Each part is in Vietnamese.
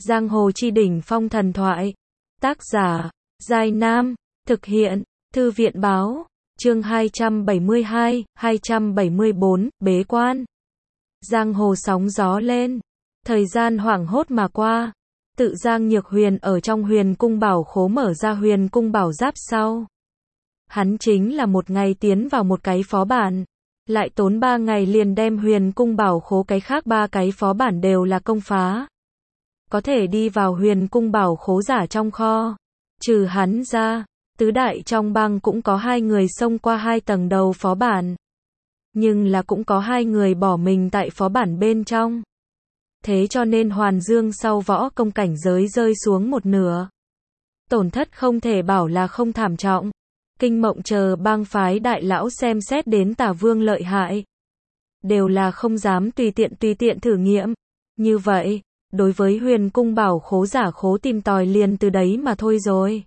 Giang hồ chi đỉnh phong thần thoại. Tác giả, Giai Nam. Thực hiện, Thư viện báo. Chương 272, 274, bế quan. Giang hồ sóng gió lên. Thời gian hoảng hốt mà qua. Tự Giang Nhược Huyền ở trong Huyền Cung Bảo Khố mở ra Huyền Cung Bảo Giáp sau. Hắn chính là một ngày tiến vào một cái phó bản. Lại tốn 3 ngày liền đem Huyền Cung Bảo Khố cái khác 3 cái phó bản đều là công phá. Có thể đi vào Huyền Cung Bảo Khố giả trong kho. Trừ hắn ra, tứ đại trong bang cũng có 2 người xông qua 2 tầng đầu phó bản. Nhưng là cũng có 2 người bỏ mình tại phó bản bên trong. Thế cho nên Hoàn Dương sau võ công cảnh giới rơi xuống một nửa. Tổn thất không thể bảo là không thảm trọng. Kinh Mộng chờ bang phái đại lão xem xét đến Tả Vương lợi hại. Đều là không dám tùy tiện thử nghiệm. Như vậy, đối với Huyền Cung Bảo Khố giả khố tìm tòi liền từ đấy mà thôi rồi.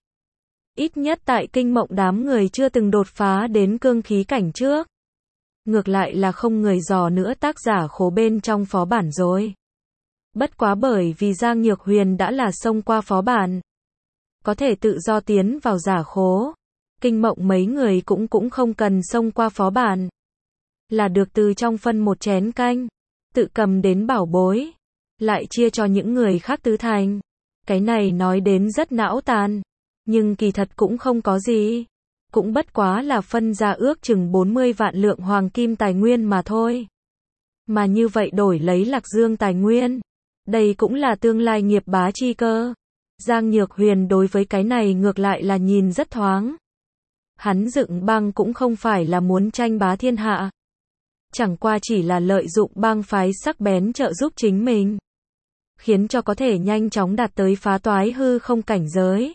Ít nhất tại Kinh Mộng đám người chưa từng đột phá đến cương khí cảnh trước. Ngược lại là không người dò nữa tác giả khố bên trong phó bản rồi. Bất quá bởi vì Giang Nhược Huyền đã là xông qua phó bản. Có thể tự do tiến vào giả khố. Kinh Mộng mấy người cũng không cần xông qua phó bản. Là được từ trong phân một chén canh. Tự cầm đến bảo bối. Lại chia cho những người khác tứ thành. Cái này nói đến rất não tàn. Nhưng kỳ thật cũng không có gì. Cũng bất quá là phân ra ước chừng 40 vạn lượng hoàng kim tài nguyên mà thôi. Mà như vậy đổi lấy Lạc Dương tài nguyên. Đây cũng là tương lai nghiệp bá chi cơ. Giang Nhược Huyền đối với cái này ngược lại là nhìn rất thoáng. Hắn dựng bang cũng không phải là muốn tranh bá thiên hạ. Chẳng qua chỉ là lợi dụng bang phái sắc bén trợ giúp chính mình. Khiến cho có thể nhanh chóng đạt tới phá toái hư không cảnh giới.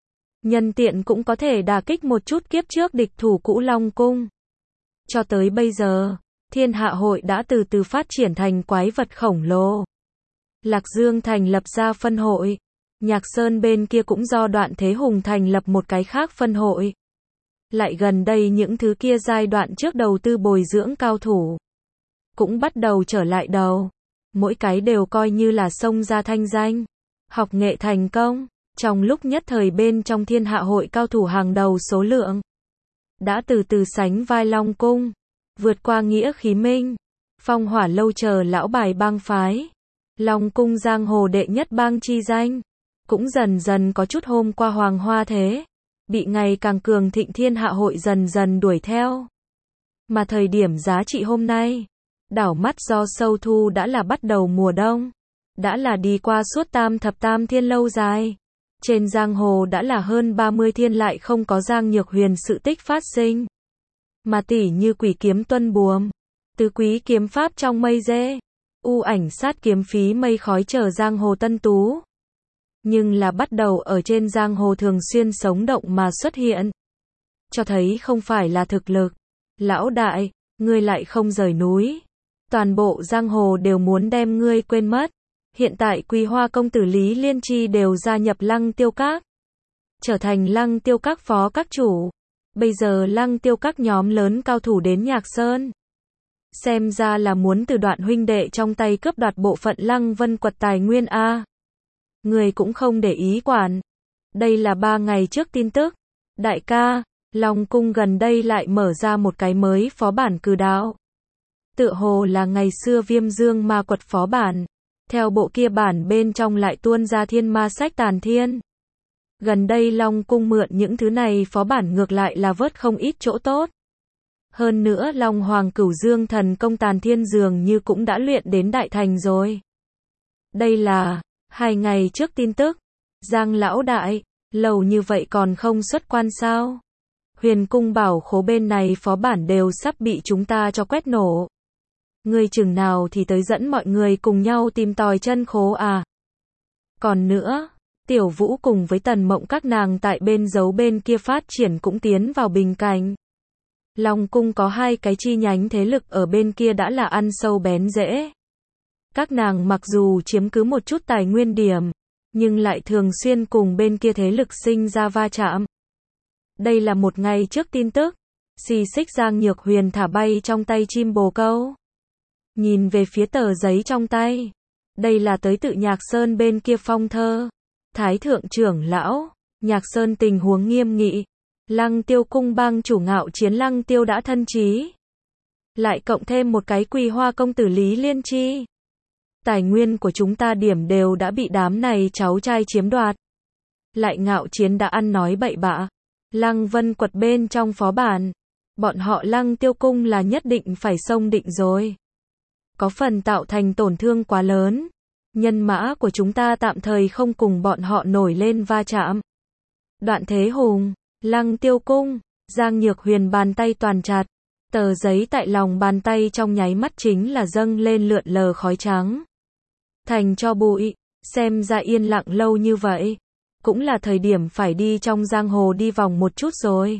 Nhân tiện cũng có thể đả kích một chút kiếp trước địch thủ cũ Long Cung. Cho tới bây giờ, Thiên Hạ Hội đã từ từ phát triển thành quái vật khổng lồ. Lạc Dương thành lập ra phân hội. Nhạc Sơn bên kia cũng do Đoạn Thế Hùng thành lập một cái khác phân hội. Lại gần đây những thứ kia giai đoạn trước đầu tư bồi dưỡng cao thủ. Cũng bắt đầu trở lại đầu. Mỗi cái đều coi như là xông ra thanh danh. Học nghệ thành công. Trong lúc nhất thời bên trong Thiên Hạ Hội cao thủ hàng đầu số lượng. Đã từ từ sánh vai Long Cung. Vượt qua Nghĩa Khí Minh. Phong Hỏa Lâu chờ lão bài bang phái. Long Cung giang hồ đệ nhất bang chi danh. Cũng dần dần có chút hôm qua hoàng hoa thế. Bị ngày càng cường thịnh Thiên Hạ Hội dần dần đuổi theo. Mà thời điểm giá trị hôm nay. Đảo mắt do sâu thu đã là bắt đầu mùa đông. Đã là đi qua suốt tam thập tam thiên lâu dài. Trên giang hồ đã là hơn 30 thiên lại không có Giang Nhược Huyền sự tích phát sinh. Mà tỷ như Quỷ Kiếm Tuân Buồm. Tứ Quý Kiếm Pháp trong mây dê. U Ảnh Sát Kiếm Phí mây khói chờ giang hồ tân tú. Nhưng là bắt đầu ở trên giang hồ thường xuyên sống động mà xuất hiện. Cho thấy không phải là thực lực. Lão đại, ngươi lại không rời núi. Toàn bộ giang hồ đều muốn đem ngươi quên mất. Hiện tại Quý Hoa công tử Lý Liên Chi đều gia nhập Lăng Tiêu Các. Trở thành Lăng Tiêu Các phó các chủ. Bây giờ Lăng Tiêu Các nhóm lớn cao thủ đến Nhạc Sơn. Xem ra là muốn từ Đoạn huynh đệ trong tay cướp đoạt bộ phận Lăng Vân Quật tài nguyên a. Người cũng không để ý quản. Đây là 3 ngày trước tin tức. Đại ca, Long Cung gần đây lại mở ra một cái mới phó bản cử đạo. Tựa hồ là ngày xưa Viêm Dương Ma Quật phó bản. Theo bộ kia bản bên trong lại tuôn ra thiên ma sách tàn thiên. Gần đây Long Cung mượn những thứ này phó bản ngược lại là vớt không ít chỗ tốt. Hơn nữa Long Hoàng Cửu Dương thần công tàn thiên dường như cũng đã luyện đến đại thành rồi. Đây là 2 ngày trước tin tức. Giang lão đại, lâu như vậy còn không xuất quan sao? Huyền Cung Bảo Khố bên này phó bản đều sắp bị chúng ta cho quét nổ. Ngươi chừng nào thì tới dẫn mọi người cùng nhau tìm tòi chân khố à? Còn nữa, Tiểu Vũ cùng với Tần Mộng các nàng tại bên giấu bên kia phát triển cũng tiến vào bình cảnh. Long Cung có 2 cái chi nhánh thế lực ở bên kia đã là ăn sâu bén rễ. Các nàng mặc dù chiếm cứ một chút tài nguyên điểm, nhưng lại thường xuyên cùng bên kia thế lực sinh ra va chạm. Đây là một ngày trước tin tức. Xì xích Giang Nhược Huyền thả bay trong tay chim bồ câu. Nhìn về phía tờ giấy trong tay. Đây là tới tự Nhạc Sơn bên kia phong thơ. Thái thượng trưởng lão, Nhạc Sơn tình huống nghiêm nghị. Lăng Tiêu cung bang chủ Ngạo Chiến Lăng Tiêu đã thân chí. Lại cộng thêm một cái Quỳ Hoa công tử Lý Liên Chi. Tài nguyên của chúng ta điểm đều đã bị đám này cháu trai chiếm đoạt. Lại Ngạo Chiến đã ăn nói bậy bạ. Lăng Vân quật bên trong phó bản. Bọn họ Lăng Tiêu cung là nhất định phải xông định rồi. Có phần tạo thành tổn thương quá lớn. Nhân mã của chúng ta tạm thời không cùng bọn họ nổi lên va chạm. Đoạn Thế Hùng, Lăng Tiêu cung, Giang Nhược Huyền bàn tay toàn chặt. Tờ giấy tại lòng bàn tay trong nháy mắt chính là dâng lên lượn lờ khói trắng. Thành cho bụi, xem ra yên lặng lâu như vậy. Cũng là thời điểm phải đi trong giang hồ đi vòng một chút rồi.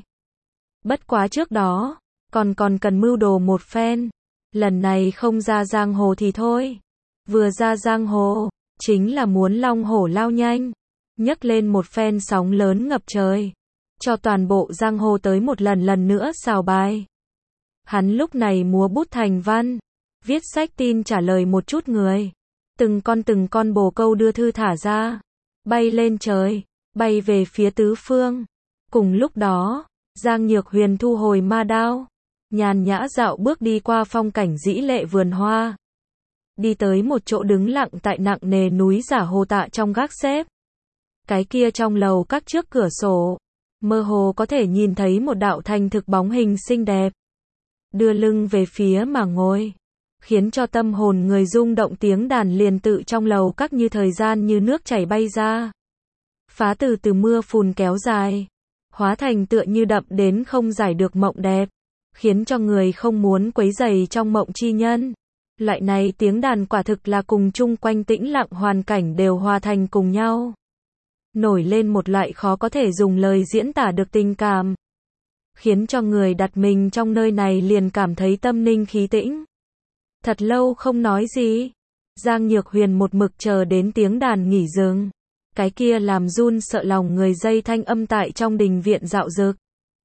Bất quá trước đó, còn cần mưu đồ một phen. Lần này không ra giang hồ thì thôi. Vừa ra giang hồ, chính là muốn long hổ lao nhanh. Nhấc lên một phen sóng lớn ngập trời. Cho toàn bộ giang hồ tới một lần nữa xào bài. Hắn lúc này múa bút thành văn. Viết sách tin trả lời một chút người. Từng con bồ câu đưa thư thả ra. Bay lên trời, bay về phía tứ phương. Cùng lúc đó, Giang Nhược Huyền thu hồi ma đao. Nhàn nhã dạo bước đi qua phong cảnh dĩ lệ vườn hoa. Đi tới một chỗ đứng lặng tại nặng nề núi giả hồ tạ trong gác xếp. Cái kia trong lầu các trước cửa sổ. Mơ hồ có thể nhìn thấy một đạo thành thực bóng hình xinh đẹp. Đưa lưng về phía mà ngồi. Khiến cho tâm hồn người rung động tiếng đàn liền tự trong lầu các như thời gian như nước chảy bay ra. Phá từ mưa phùn kéo dài. Hóa thành tựa như đậm đến không giải được mộng đẹp. Khiến cho người không muốn quấy rầy trong mộng chi nhân. Loại này tiếng đàn quả thực là cùng chung quanh tĩnh lặng hoàn cảnh đều hòa thành cùng nhau. Nổi lên một loại khó có thể dùng lời diễn tả được tình cảm. Khiến cho người đặt mình trong nơi này liền cảm thấy tâm ninh khí tĩnh. Thật lâu không nói gì. Giang Nhược Huyền một mực chờ đến tiếng đàn nghỉ dừng. Cái kia làm run sợ lòng người dây thanh âm tại trong đình viện dạo dực.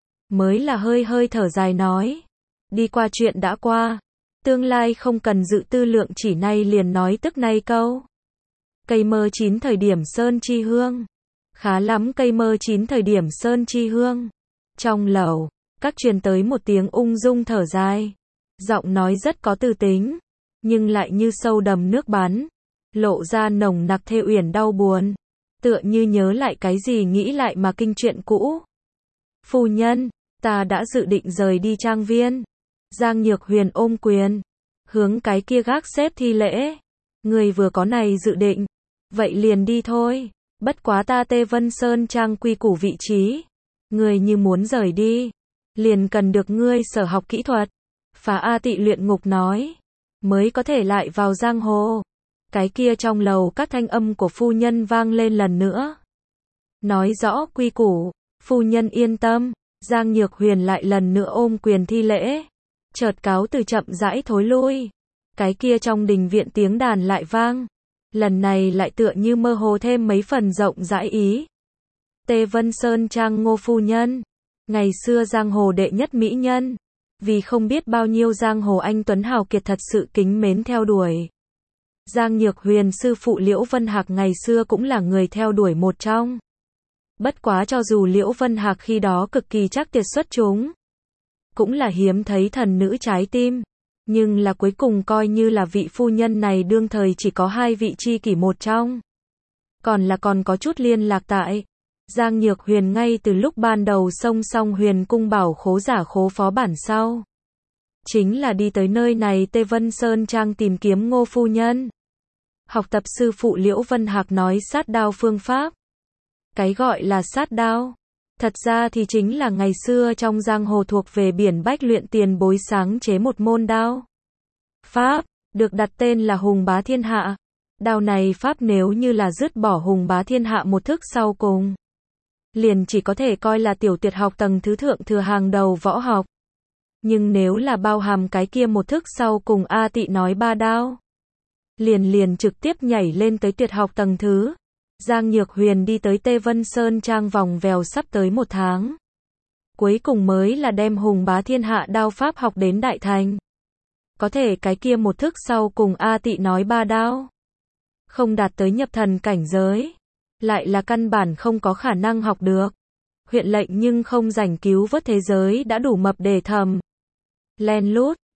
Mới là hơi thở dài nói. Đi qua chuyện đã qua. Tương lai không cần dự tư lượng chỉ nay liền nói tức nay câu. Cây mơ chín thời điểm sơn chi hương. Khá lắm cây mơ chín thời điểm sơn chi hương. Trong lầu, các truyền tới một tiếng ung dung thở dài. Giọng nói rất có tư tính, nhưng lại như sâu đầm nước bắn. Lộ ra nồng nặc thê uyển đau buồn. Tựa như nhớ lại cái gì nghĩ lại mà kinh chuyện cũ. Phu nhân, ta đã dự định rời đi trang viên. Giang Nhược Huyền ôm quyền. Hướng cái kia gác xếp thi lễ. Người vừa có này dự định. Vậy liền đi thôi. Bất quá ta Tê Vân Sơn trang quy củ vị trí. Người như muốn rời đi. Liền cần được ngươi sở học kỹ thuật. Phá A Tị luyện ngục nói. Mới có thể lại vào giang hồ. Cái kia trong lầu các thanh âm của phu nhân vang lên lần nữa. Nói rõ quy củ. Phu nhân yên tâm. Giang Nhược Huyền lại lần nữa ôm quyền thi lễ. Chợt cáo từ chậm rãi thối lui. Cái kia trong đình viện tiếng đàn lại vang. Lần này lại tựa như mơ hồ thêm mấy phần rộng rãi ý. Tê Vân Sơn trang Ngô phu nhân. Ngày xưa giang hồ đệ nhất mỹ nhân. Vì không biết bao nhiêu giang hồ anh tuấn hào kiệt thật sự kính mến theo đuổi. Giang Nhược Huyền sư phụ Liễu Vân Hạc ngày xưa cũng là người theo đuổi một trong. Bất quá cho dù Liễu Vân Hạc khi đó cực kỳ chắc tuyệt xuất chúng. Cũng là hiếm thấy thần nữ trái tim. Nhưng là cuối cùng coi như là vị phu nhân này đương thời chỉ có hai vị tri kỷ một trong. Còn có chút liên lạc tại. Giang Nhược Huyền ngay từ lúc ban đầu song song Huyền cung bảo khố giả khố phó bản sau. Chính là đi tới nơi này Tê Vân Sơn trang tìm kiếm Ngô phu nhân. Học tập sư phụ Liễu Vân Hạc nói sát đao phương pháp. Cái gọi là sát đao. Thật ra thì chính là ngày xưa trong giang hồ thuộc về biển bách luyện tiền bối sáng chế một môn đao. Pháp, được đặt tên là Hùng Bá Thiên Hạ. Đao này Pháp nếu như là dứt bỏ Hùng Bá Thiên Hạ một thức sau cùng. Liền chỉ có thể coi là tiểu tuyệt học tầng thứ thượng thừa hàng đầu võ học. Nhưng nếu là bao hàm cái kia một thức sau cùng A Tị nói ba đao. Liền trực tiếp nhảy lên tới tuyệt học tầng thứ. Giang Nhược Huyền đi tới Tê Vân Sơn trang vòng vèo sắp tới 1 tháng. Cuối cùng mới là đem Hùng Bá Thiên Hạ đao pháp học đến đại thành. Có thể cái kia một thức sau cùng A Tị nói ba đao. không đạt tới nhập thần cảnh giới, lại là căn bản không có khả năng học được. Huyện lệnh nhưng không rảnh cứu vớt thế giới đã đủ mập để thầm. Len lút,